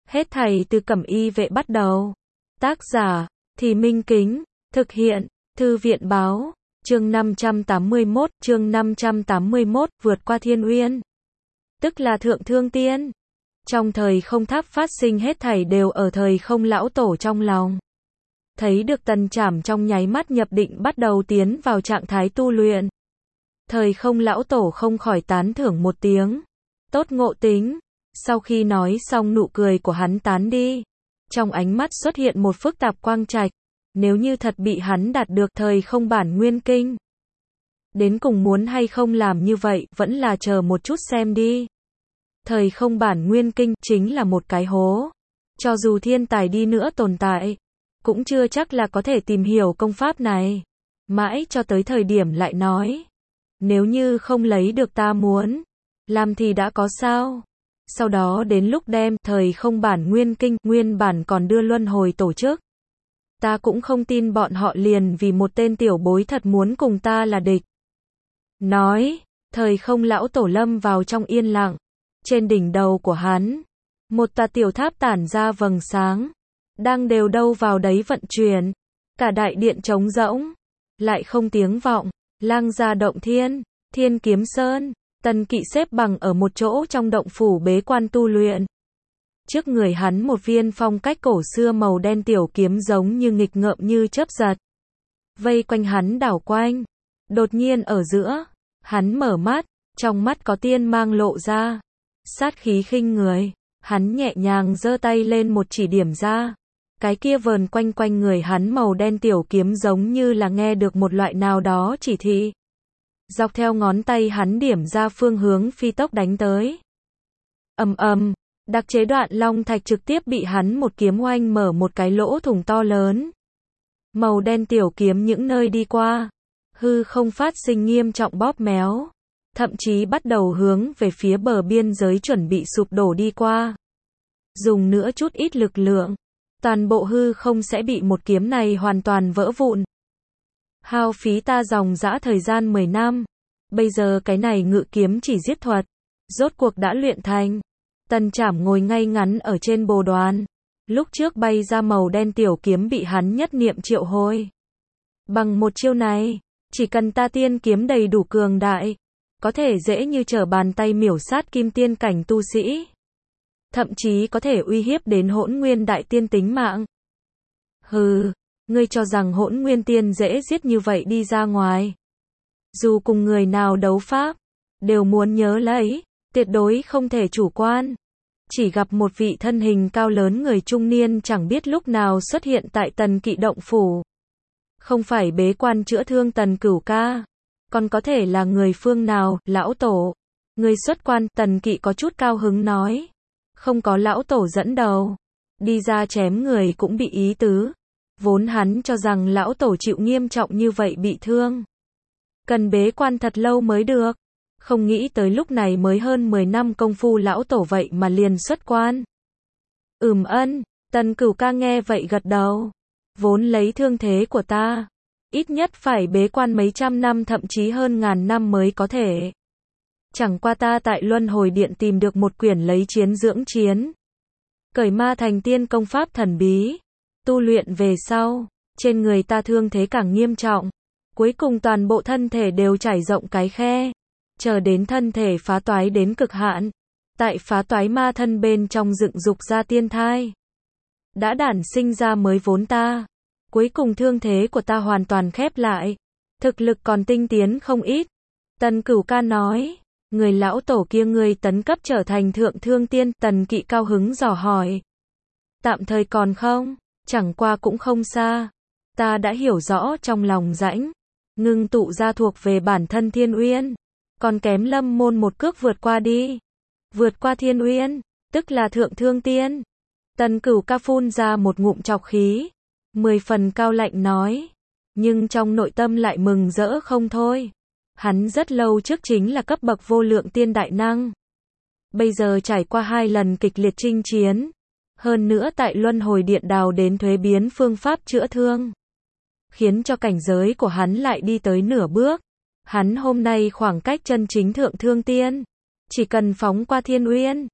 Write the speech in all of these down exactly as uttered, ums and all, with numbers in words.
Hết thảy từ Cẩm Y Vệ bắt đầu. Tác giả, Thì Minh Kính, thực hiện, Thư viện Báo, chương năm trăm tám mươi mốt, chương năm trăm tám mươi mốt, vượt qua thiên uyên. Tức là thượng thương tiên. Trong thời không tháp phát sinh hết thảy đều ở thời không lão tổ trong lòng. Thấy được Tần Trảm trong nháy mắt nhập định bắt đầu tiến vào trạng thái tu luyện. Thời không lão tổ không khỏi tán thưởng một tiếng. Tốt ngộ tính. Sau khi nói xong nụ cười của hắn tán đi. Trong ánh mắt xuất hiện một phức tạp quang trạch. Nếu như thật bị hắn đạt được thời không bản nguyên kinh. Đến cùng muốn hay không làm như vậy, vẫn là chờ một chút xem đi. Thời không bản nguyên kinh chính là một cái hố. Cho dù thiên tài đi nữa tồn tại, cũng chưa chắc là có thể tìm hiểu công pháp này. Mãi cho tới thời điểm lại nói. Nếu như không lấy được ta muốn, làm thì đã có sao. Sau đó đến lúc đem thời không bản nguyên kinh, nguyên bản còn đưa luân hồi tổ chức. Ta cũng không tin bọn họ liền vì một tên tiểu bối thật muốn cùng ta là địch. Nói, thời không lão tổ lâm vào trong yên lặng. Trên đỉnh đầu của hắn, một tòa tiểu tháp tản ra vầng sáng. Đang đều đâu vào đấy vận chuyển. Cả đại điện trống rỗng. Lại không tiếng vọng. Lang gia động thiên, Thiên Kiếm Sơn. Tần Kỵ xếp bằng ở một chỗ trong động phủ bế quan tu luyện. Trước người hắn một viên phong cách cổ xưa màu đen tiểu kiếm giống như nghịch ngợm như chớp giật. Vây quanh hắn đảo quanh. Đột nhiên ở giữa, hắn mở mắt, trong mắt có tiên mang lộ ra. Sát khí khinh người, hắn nhẹ nhàng giơ tay lên một chỉ điểm ra. Cái kia vờn quanh quanh người hắn màu đen tiểu kiếm giống như là nghe được một loại nào đó chỉ thị. Dọc theo ngón tay hắn điểm ra phương hướng phi tốc đánh tới. Ầm ầm, đặc chế đoạn long thạch trực tiếp bị hắn một kiếm oanh mở một cái lỗ thủng to lớn. Màu đen tiểu kiếm những nơi đi qua, hư không phát sinh nghiêm trọng bóp méo, thậm chí bắt đầu hướng về phía bờ biên giới chuẩn bị sụp đổ đi qua. Dùng nữa chút ít lực lượng, toàn bộ hư không sẽ bị một kiếm này hoàn toàn vỡ vụn. Hao phí ta dòng dã thời gian mười năm. Bây giờ cái này ngự kiếm chỉ giết thuật. Rốt cuộc đã luyện thành. Tần Trảm ngồi ngay ngắn ở trên bồ đoàn. Lúc trước bay ra màu đen tiểu kiếm bị hắn nhất niệm triệu hồi. Bằng một chiêu này, chỉ cần ta tiên kiếm đầy đủ cường đại, có thể dễ như trở bàn tay miểu sát kim tiên cảnh tu sĩ. Thậm chí có thể uy hiếp đến hỗn nguyên đại tiên tính mạng. Hừ. Ngươi cho rằng hỗn nguyên tiên dễ giết như vậy đi ra ngoài. Dù cùng người nào đấu pháp, đều muốn nhớ lấy, tuyệt đối không thể chủ quan. Chỉ gặp một vị thân hình cao lớn người trung niên chẳng biết lúc nào xuất hiện tại Tần Kỵ động phủ. Không phải bế quan chữa thương Tần Cửu ca, còn có thể là người phương nào, lão tổ. Người xuất quan, Tần Kỵ có chút cao hứng nói. Không có lão tổ dẫn đầu, đi ra chém người cũng bị ý tứ. Vốn hắn cho rằng lão tổ chịu nghiêm trọng như vậy bị thương. Cần bế quan thật lâu mới được. Không nghĩ tới lúc này mới hơn mười năm công phu lão tổ vậy mà liền xuất quan. Ừm ân, Tần Cửu ca nghe vậy gật đầu. Vốn lấy thương thế của ta, ít nhất phải bế quan mấy trăm năm thậm chí hơn ngàn năm mới có thể. Chẳng qua ta tại Luân Hồi Điện tìm được một quyển lấy chiến dưỡng chiến. Cởi ma thành tiên công pháp thần bí. Tu luyện về sau, trên người ta thương thế càng nghiêm trọng. Cuối cùng toàn bộ thân thể đều trải rộng cái khe. Chờ đến thân thể phá toái đến cực hạn. Tại phá toái ma thân bên trong dựng dục ra tiên thai. Đã đản sinh ra mới vốn ta. Cuối cùng thương thế của ta hoàn toàn khép lại. Thực lực còn tinh tiến không ít. Tần Cửu ca nói. Người lão tổ kia ngươi tấn cấp trở thành thượng thương tiên. Tần Kỵ cao hứng dò hỏi. Tạm thời còn không. Chẳng qua cũng không xa. Ta đã hiểu rõ trong lòng rãnh. Ngưng tụ ra thuộc về bản thân thiên uyên. Còn kém lâm môn một cước vượt qua đi. Vượt qua thiên uyên, tức là thượng thương tiên. Tần Cửu ca phun ra một ngụm trọc khí. Mười phần cao lạnh nói. Nhưng trong nội tâm lại mừng rỡ không thôi. Hắn rất lâu trước chính là cấp bậc vô lượng tiên đại năng. Bây giờ trải qua hai lần kịch liệt chinh chiến. Hơn nữa tại Luân Hồi Điện đào đến thuế biến phương pháp chữa thương. Khiến cho cảnh giới của hắn lại đi tới nửa bước. Hắn hôm nay khoảng cách chân chính thượng thương tiên. Chỉ cần phóng qua thiên uyên.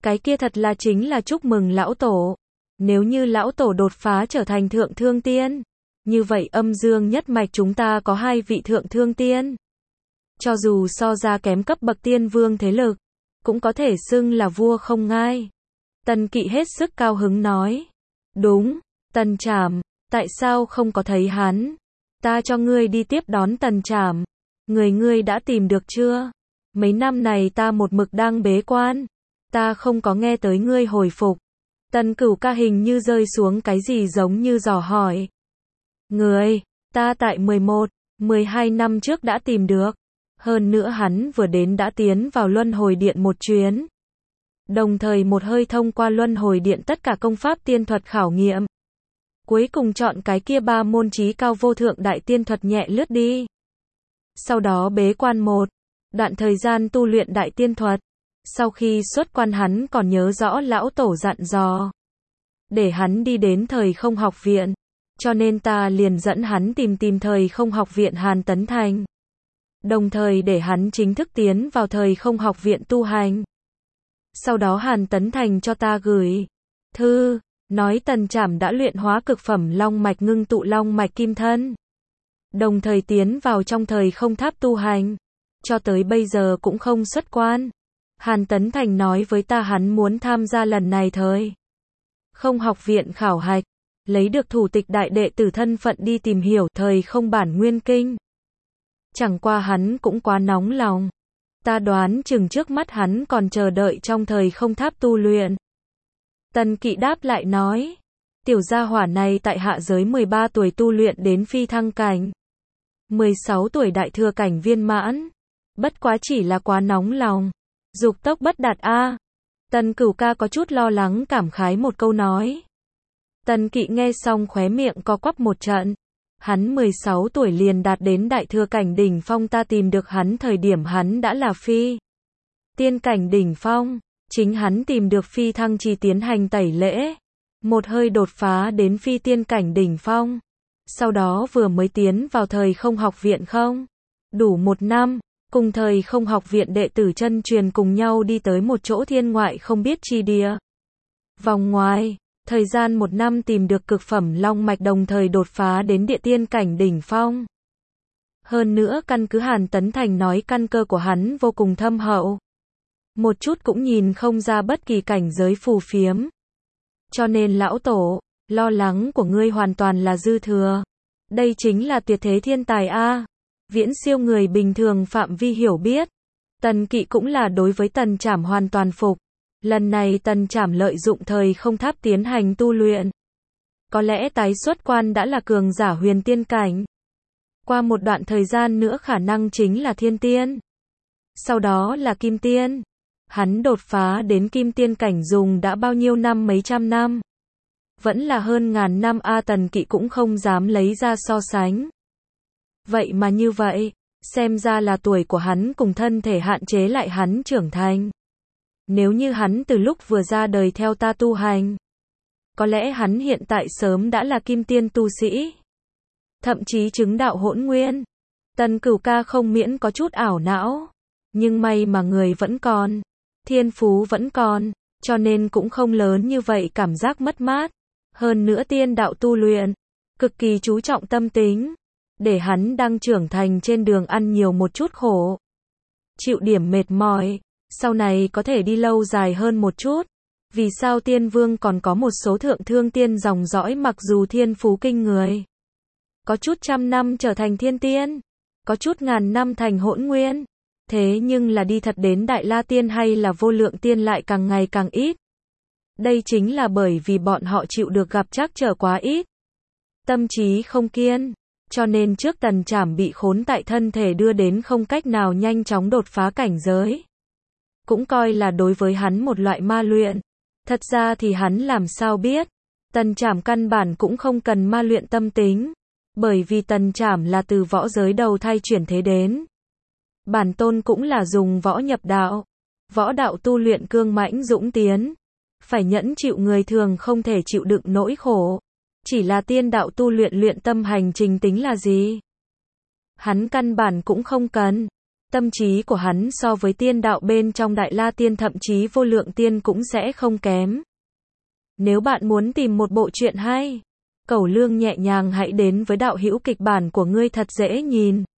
Cái kia thật là chính là chúc mừng lão tổ. Nếu như lão tổ đột phá trở thành thượng thương tiên, như vậy âm dương nhất mạch chúng ta có hai vị thượng thương tiên. Cho dù so ra kém cấp bậc tiên vương thế lực, cũng có thể xưng là vua không ngai. Tần Kỵ hết sức cao hứng nói. Đúng, Tần Trảm, tại sao không có thấy hắn? Ta cho ngươi đi tiếp đón Tần Trảm. Người ngươi đã tìm được chưa? Mấy năm này ta một mực đang bế quan. Ta không có nghe tới ngươi hồi phục. Tần Cửu Ca hình như rơi xuống cái gì giống như dò hỏi. Người, ta tại mười một, mười hai năm trước đã tìm được. Hơn nữa hắn vừa đến đã tiến vào luân hồi điện một chuyến. Đồng thời một hơi thông qua luân hồi điện tất cả công pháp tiên thuật khảo nghiệm. Cuối cùng chọn cái kia ba môn chí cao vô thượng đại tiên thuật nhẹ lướt đi. Sau đó bế quan một đoạn thời gian tu luyện đại tiên thuật. Sau khi xuất quan hắn còn nhớ rõ lão tổ dặn dò. Để hắn đi đến thời không học viện. Cho nên ta liền dẫn hắn tìm tìm thời không học viện Hàn Tấn Thành. Đồng thời để hắn chính thức tiến vào thời không học viện tu hành. Sau đó Hàn Tấn Thành cho ta gửi thư, nói Tần Trảm đã luyện hóa cực phẩm long mạch ngưng tụ long mạch kim thân. Đồng thời tiến vào trong thời không tháp tu hành. Cho tới bây giờ cũng không xuất quan. Hàn Tấn Thành nói với ta hắn muốn tham gia lần này thời không học viện khảo hạch. Lấy được thủ tịch đại đệ tử thân phận đi tìm hiểu thời không bản nguyên kinh. Chẳng qua hắn cũng quá nóng lòng. Ta đoán chừng trước mắt hắn còn chờ đợi trong thời không tháp tu luyện. Tần Kỵ đáp lại nói. Tiểu gia hỏa này tại hạ giới mười ba tuổi tu luyện đến phi thăng cảnh. mười sáu tuổi đại thừa cảnh viên mãn. Bất quá chỉ là quá nóng lòng. Dục tốc bất đạt a. Tần Cửu Ca có chút lo lắng cảm khái một câu nói. Tần Kỵ nghe xong khóe miệng co quắp một trận. Hắn mười sáu tuổi liền đạt đến đại thừa cảnh đỉnh phong, ta tìm được hắn thời điểm hắn đã là phi tiên cảnh đỉnh phong. Chính hắn tìm được phi thăng chi tiến hành tẩy lễ. Một hơi đột phá đến phi tiên cảnh đỉnh phong. Sau đó vừa mới tiến vào thời không học viện không đủ một năm. Cùng thời không học viện đệ tử chân truyền cùng nhau đi tới một chỗ thiên ngoại không biết chi địa. Vòng ngoài. Thời gian một năm tìm được cực phẩm long mạch, đồng thời đột phá đến địa tiên cảnh đỉnh phong. Hơn nữa căn cứ Hàn Tấn Thành nói căn cơ của hắn vô cùng thâm hậu. Một chút cũng nhìn không ra bất kỳ cảnh giới phù phiếm. Cho nên lão tổ, lo lắng của ngươi hoàn toàn là dư thừa. Đây chính là tuyệt thế thiên tài a, viễn siêu người bình thường phạm vi hiểu biết. Tần Kỵ cũng là đối với Tần Trảm hoàn toàn phục. Lần này Tần Trảm lợi dụng thời không tháp tiến hành tu luyện. Có lẽ tái xuất quan đã là cường giả huyền tiên cảnh. Qua một đoạn thời gian nữa khả năng chính là thiên tiên. Sau đó là kim tiên. Hắn đột phá đến kim tiên cảnh dùng đã bao nhiêu năm, mấy trăm năm. Vẫn là hơn ngàn năm a. Tần Kỵ cũng không dám lấy ra so sánh. Vậy mà như vậy, xem ra là tuổi của hắn cùng thân thể hạn chế lại hắn trưởng thành. Nếu như hắn từ lúc vừa ra đời theo ta tu hành, có lẽ hắn hiện tại sớm đã là kim tiên tu sĩ. Thậm chí chứng đạo hỗn nguyên. Tần Cửu Ca không miễn có chút ảo não. Nhưng may mà người vẫn còn. Thiên phú vẫn còn. Cho nên cũng không lớn như vậy cảm giác mất mát. Hơn nữa tiên đạo tu luyện. Cực kỳ chú trọng tâm tính. Để hắn đang trưởng thành trên đường ăn nhiều một chút khổ. Chịu điểm mệt mỏi. Sau này có thể đi lâu dài hơn một chút. Vì sao tiên vương còn có một số thượng thương tiên dòng dõi mặc dù thiên phú kinh người. Có chút trăm năm trở thành thiên tiên. Có chút ngàn năm thành hỗn nguyên. Thế nhưng là đi thật đến đại la tiên hay là vô lượng tiên lại càng ngày càng ít. Đây chính là bởi vì bọn họ chịu được gặp trắc trở quá ít. Tâm trí không kiên. Cho nên trước Tần Trảm bị khốn tại thân thể đưa đến không cách nào nhanh chóng đột phá cảnh giới. Cũng coi là đối với hắn một loại ma luyện. Thật ra thì hắn làm sao biết. Tần Trảm căn bản cũng không cần ma luyện tâm tính. Bởi vì Tần Trảm là từ võ giới đầu thai chuyển thế đến. Bản tôn cũng là dùng võ nhập đạo. Võ đạo tu luyện cương mãnh dũng tiến. Phải nhẫn chịu người thường không thể chịu đựng nỗi khổ. Chỉ là tiên đạo tu luyện luyện tâm hành trình tính là gì? Hắn căn bản cũng không cần. Tâm trí của hắn so với tiên đạo bên trong Đại La Tiên thậm chí Vô Lượng Tiên cũng sẽ không kém. Nếu bạn muốn tìm một bộ truyện hay, Cẩu Lương nhẹ nhàng hãy đến với đạo hữu kịch bản của ngươi thật dễ nhìn.